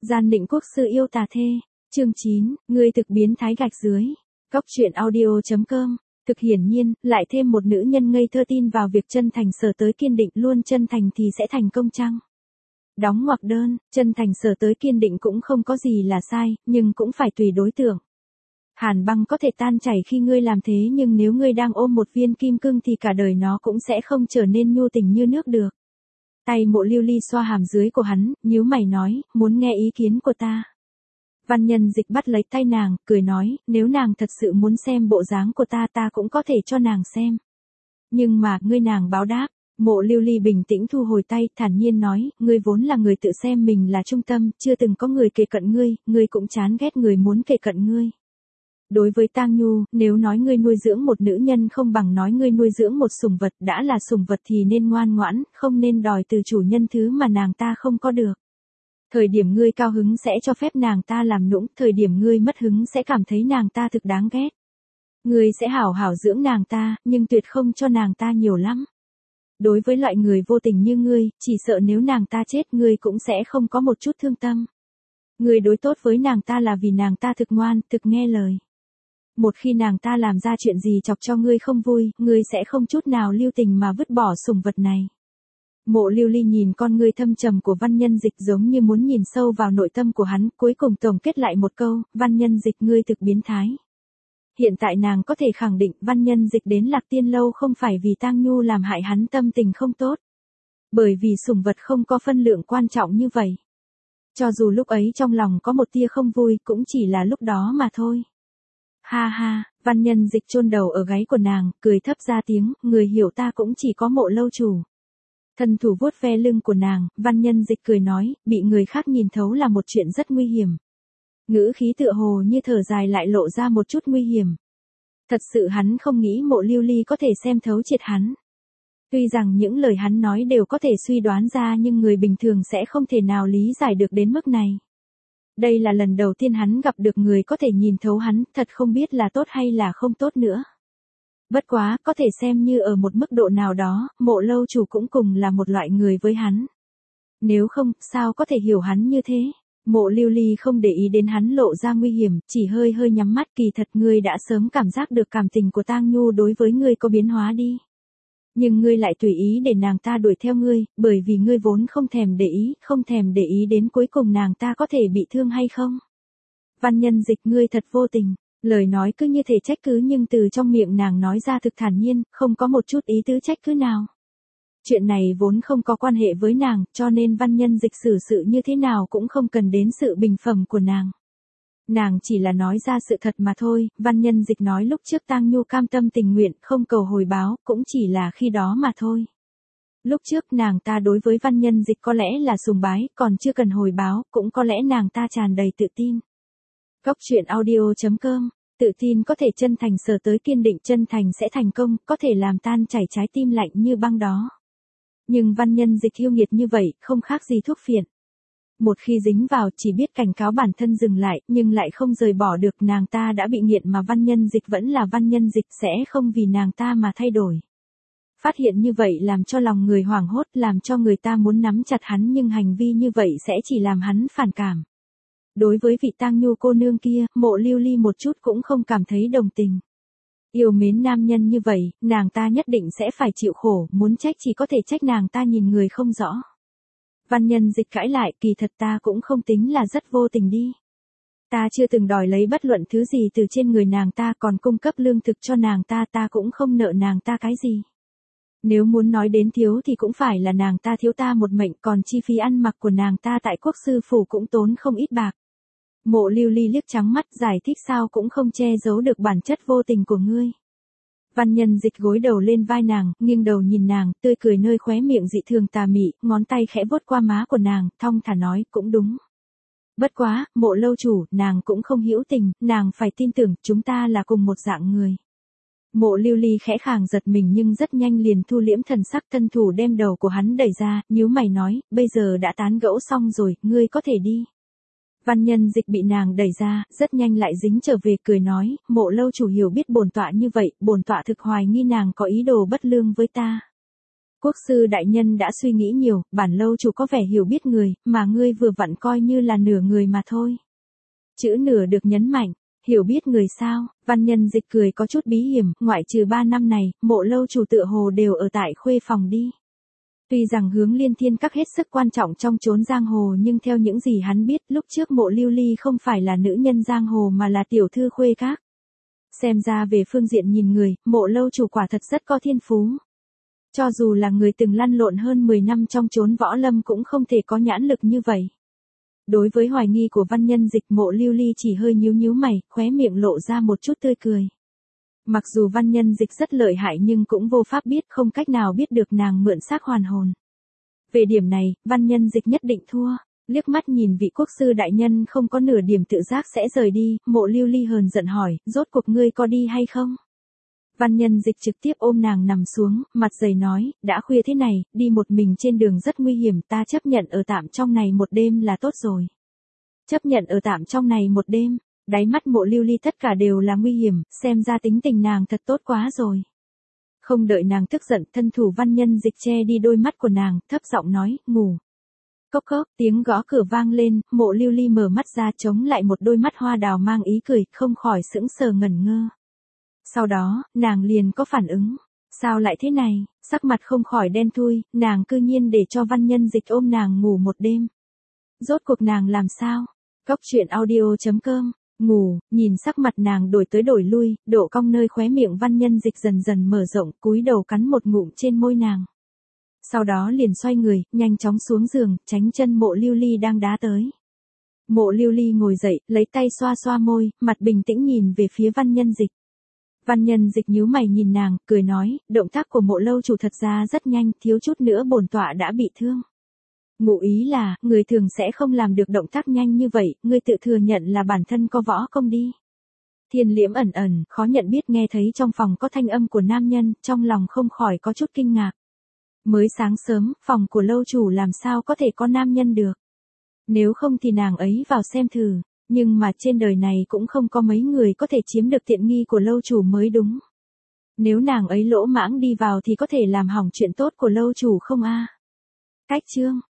Gian định quốc sư yêu tà thê. Chương 9, ngươi thực biến thái gạch dưới. Cóc truyện audio.com. Thực hiển nhiên, lại thêm một nữ nhân ngây thơ tin vào việc chân thành sở tới kiên định luôn chân thành thì sẽ thành công chăng? Đóng ngoặc đơn, chân thành sở tới kiên định cũng không có gì là sai, nhưng cũng phải tùy đối tượng. Hàn băng có thể tan chảy khi ngươi làm thế, nhưng nếu ngươi đang ôm một viên kim cương thì cả đời nó cũng sẽ không trở nên nhu tình như nước được. Tay Mộ Lưu Ly xoa hàm dưới của hắn, nhíu mày nói, muốn nghe ý kiến của ta. Văn Nhân Dịch bắt lấy tay nàng, cười nói, nếu nàng thật sự muốn xem bộ dáng của ta cũng có thể cho nàng xem. Nhưng mà, ngươi nàng báo đáp. Mộ Lưu Ly bình tĩnh thu hồi tay, thản nhiên nói, ngươi vốn là người tự xem mình là trung tâm, chưa từng có người kề cận ngươi cũng chán ghét người muốn kề cận ngươi. Đối với Tang Nhu, nếu nói ngươi nuôi dưỡng một nữ nhân không bằng nói ngươi nuôi dưỡng một sủng vật, đã là sủng vật thì nên ngoan ngoãn, không nên đòi từ chủ nhân thứ mà nàng ta không có được. Thời điểm ngươi cao hứng sẽ cho phép nàng ta làm nũng, thời điểm ngươi mất hứng sẽ cảm thấy nàng ta thực đáng ghét. Ngươi sẽ hảo hảo dưỡng nàng ta, nhưng tuyệt không cho nàng ta nhiều lắm. Đối với loại người vô tình như ngươi, chỉ sợ nếu nàng ta chết ngươi cũng sẽ không có một chút thương tâm. Ngươi đối tốt với nàng ta là vì nàng ta thực ngoan, thực nghe lời. Một khi nàng ta làm ra chuyện gì chọc cho ngươi không vui, ngươi sẽ không chút nào lưu tình mà vứt bỏ sủng vật này. Mộ Lưu Ly nhìn con ngươi thâm trầm của Văn Nhân Dịch giống như muốn nhìn sâu vào nội tâm của hắn, cuối cùng tổng kết lại một câu, Văn Nhân Dịch ngươi thực biến thái. Hiện tại nàng có thể khẳng định Văn Nhân Dịch đến Lạc Tiên Lâu không phải vì Tang Nhu làm hại hắn tâm tình không tốt. Bởi vì sủng vật không có phân lượng quan trọng như vậy. Cho dù lúc ấy trong lòng có một tia không vui cũng chỉ là lúc đó mà thôi. Ha ha, Văn Nhân Dịch chôn đầu ở gáy của nàng, cười thấp ra tiếng, người hiểu ta cũng chỉ có Mộ lâu chủ. Thân thủ vuốt ve lưng của nàng, Văn Nhân Dịch cười nói, bị người khác nhìn thấu là một chuyện rất nguy hiểm. Ngữ khí tựa hồ như thở dài lại lộ ra một chút nguy hiểm. Thật sự hắn không nghĩ Mộ Lưu Ly có thể xem thấu triệt hắn. Tuy rằng những lời hắn nói đều có thể suy đoán ra nhưng người bình thường sẽ không thể nào lý giải được đến mức này. Đây là lần đầu tiên hắn gặp được người có thể nhìn thấu hắn, thật không biết là tốt hay là không tốt nữa. Bất quá, có thể xem như ở một mức độ nào đó, Mộ lâu chủ cũng cùng là một loại người với hắn. Nếu không, sao có thể hiểu hắn như thế? Mộ Lưu Ly không để ý đến hắn lộ ra nguy hiểm, chỉ hơi hơi nhắm mắt, kỳ thật ngươi đã sớm cảm giác được cảm tình của Tang Nhu đối với ngươi có biến hóa đi. Nhưng ngươi lại tùy ý để nàng ta đuổi theo ngươi, bởi vì ngươi vốn không thèm để ý đến cuối cùng nàng ta có thể bị thương hay không. Văn Nhân Dịch ngươi thật vô tình, lời nói cứ như thể trách cứ nhưng từ trong miệng nàng nói ra thực thản nhiên, không có một chút ý tứ trách cứ nào. Chuyện này vốn không có quan hệ với nàng, cho nên Văn Nhân Dịch xử sự như thế nào cũng không cần đến sự bình phẩm của nàng. Nàng chỉ là nói ra sự thật mà thôi, Văn Nhân Dịch nói lúc trước Tang Nhu cam tâm tình nguyện, không cầu hồi báo, cũng chỉ là khi đó mà thôi. Lúc trước nàng ta đối với Văn Nhân Dịch có lẽ là sùng bái, còn chưa cần hồi báo, cũng có lẽ nàng ta tràn đầy tự tin. Cóc truyện audio.com, tự tin có thể chân thành sở tới kiên định chân thành sẽ thành công, có thể làm tan chảy trái tim lạnh như băng đó. Nhưng Văn Nhân Dịch yêu nghiệt như vậy, không khác gì thuốc phiện. Một khi dính vào chỉ biết cảnh cáo bản thân dừng lại, nhưng lại không rời bỏ được, nàng ta đã bị nghiện mà Văn Nhân Dịch vẫn là Văn Nhân Dịch sẽ không vì nàng ta mà thay đổi. Phát hiện như vậy làm cho lòng người hoảng hốt, làm cho người ta muốn nắm chặt hắn nhưng hành vi như vậy sẽ chỉ làm hắn phản cảm. Đối với vị Tang Nhu cô nương kia, Mộ Lưu Ly một chút cũng không cảm thấy đồng tình. Yêu mến nam nhân như vậy, nàng ta nhất định sẽ phải chịu khổ, muốn trách chỉ có thể trách nàng ta nhìn người không rõ. Văn Nhân Dịch cãi lại, kỳ thật ta cũng không tính là rất vô tình đi. Ta chưa từng đòi lấy bất luận thứ gì từ trên người nàng ta, còn cung cấp lương thực cho nàng ta cũng không nợ nàng ta cái gì. Nếu muốn nói đến thiếu thì cũng phải là nàng ta thiếu ta một mệnh, còn chi phí ăn mặc của nàng ta tại quốc sư phủ cũng tốn không ít bạc. Mộ Lưu Ly liếc trắng mắt giải thích sao cũng không che giấu được bản chất vô tình của ngươi. Văn Nhân Dịch gối đầu lên vai nàng, nghiêng đầu nhìn nàng, tươi cười nơi khóe miệng dị thường tà mị, ngón tay khẽ vuốt qua má của nàng, thong thả nói, cũng đúng. Bất quá, Mộ lâu chủ, nàng cũng không hữu tình, nàng phải tin tưởng, chúng ta là cùng một dạng người. Mộ Lưu Ly khẽ khàng giật mình nhưng rất nhanh liền thu liễm thần sắc, thân thủ đem đầu của hắn đẩy ra, nhíu mày nói, bây giờ đã tán gẫu xong rồi, ngươi có thể đi. Văn Nhân Dịch bị nàng đẩy ra, rất nhanh lại dính trở về cười nói, Mộ lâu chủ hiểu biết bổn tọa như vậy, bổn tọa thực hoài nghi nàng có ý đồ bất lương với ta. Quốc sư đại nhân đã suy nghĩ nhiều, bản lâu chủ có vẻ hiểu biết người, mà ngươi vừa vặn coi như là nửa người mà thôi. Chữ nửa được nhấn mạnh, hiểu biết người sao, Văn Nhân Dịch cười có chút bí hiểm, ngoại trừ 3 năm này, Mộ lâu chủ tựa hồ đều ở tại khuê phòng đi. Tuy rằng Hướng Liên Thiên Các hết sức quan trọng trong chốn giang hồ nhưng theo những gì hắn biết lúc trước Mộ Lưu Ly không phải là nữ nhân giang hồ mà là tiểu thư khuê các. Xem ra về phương diện nhìn người, Mộ lâu chủ quả thật rất có thiên phú. Cho dù là người từng lăn lộn hơn 10 năm trong chốn võ lâm cũng không thể có nhãn lực như vậy. Đối với hoài nghi của Văn Nhân Dịch, Mộ Lưu Ly chỉ hơi nhíu mày, khóe miệng lộ ra một chút tươi cười. Mặc dù Văn Nhân Dịch rất lợi hại nhưng cũng vô pháp biết, không cách nào biết được nàng mượn xác hoàn hồn. Về điểm này, Văn Nhân Dịch nhất định thua. Liếc mắt nhìn vị quốc sư đại nhân không có nửa điểm tự giác sẽ rời đi, Mộ Lưu Ly hờn giận hỏi, rốt cuộc ngươi có đi hay không? Văn Nhân Dịch trực tiếp ôm nàng nằm xuống, mặt dày nói, đã khuya thế này, đi một mình trên đường rất nguy hiểm, ta chấp nhận ở tạm trong này một đêm là tốt rồi. Chấp nhận ở tạm trong này một đêm, đáy mắt Mộ Lưu Ly tất cả đều là nguy hiểm, xem ra tính tình nàng thật tốt quá rồi. Không đợi nàng tức giận, thân thủ Văn Nhân Dịch che đi đôi mắt của nàng, thấp giọng nói, ngủ. Cốc cốc, tiếng gõ cửa vang lên, Mộ Lưu Ly mở mắt ra chống lại một đôi mắt hoa đào mang ý cười, không khỏi sững sờ ngẩn ngơ. Sau đó, nàng liền có phản ứng. Sao lại thế này, sắc mặt không khỏi đen thui, nàng cư nhiên để cho Văn Nhân Dịch ôm nàng ngủ một đêm. Rốt cuộc nàng làm sao? Cốc truyện audio.com, ngủ, nhìn sắc mặt nàng đổi tới đổi lui, độ cong nơi khóe miệng Văn Nhân Dịch dần dần mở rộng, cúi đầu cắn một ngụm trên môi nàng. Sau đó liền xoay người, nhanh chóng xuống giường, tránh chân Mộ Lưu Ly đang đá tới. Mộ Lưu Ly ngồi dậy, lấy tay xoa xoa môi, mặt bình tĩnh nhìn về phía Văn Nhân Dịch. Văn Nhân Dịch nhíu mày nhìn nàng, cười nói, động tác của Mộ lâu chủ thật ra rất nhanh, thiếu chút nữa bổn tọa đã bị thương. Ngụ ý là, người thường sẽ không làm được động tác nhanh như vậy, ngươi tự thừa nhận là bản thân có võ công đi. Thiên Liễm ẩn ẩn, khó nhận biết nghe thấy trong phòng có thanh âm của nam nhân, trong lòng không khỏi có chút kinh ngạc. Mới sáng sớm, phòng của lâu chủ làm sao có thể có nam nhân được. Nếu không thì nàng ấy vào xem thử. Nhưng mà trên đời này cũng không có mấy người có thể chiếm được tiện nghi của lâu chủ mới đúng. Nếu nàng ấy lỗ mãng đi vào thì có thể làm hỏng chuyện tốt của lâu chủ không a? Cách chương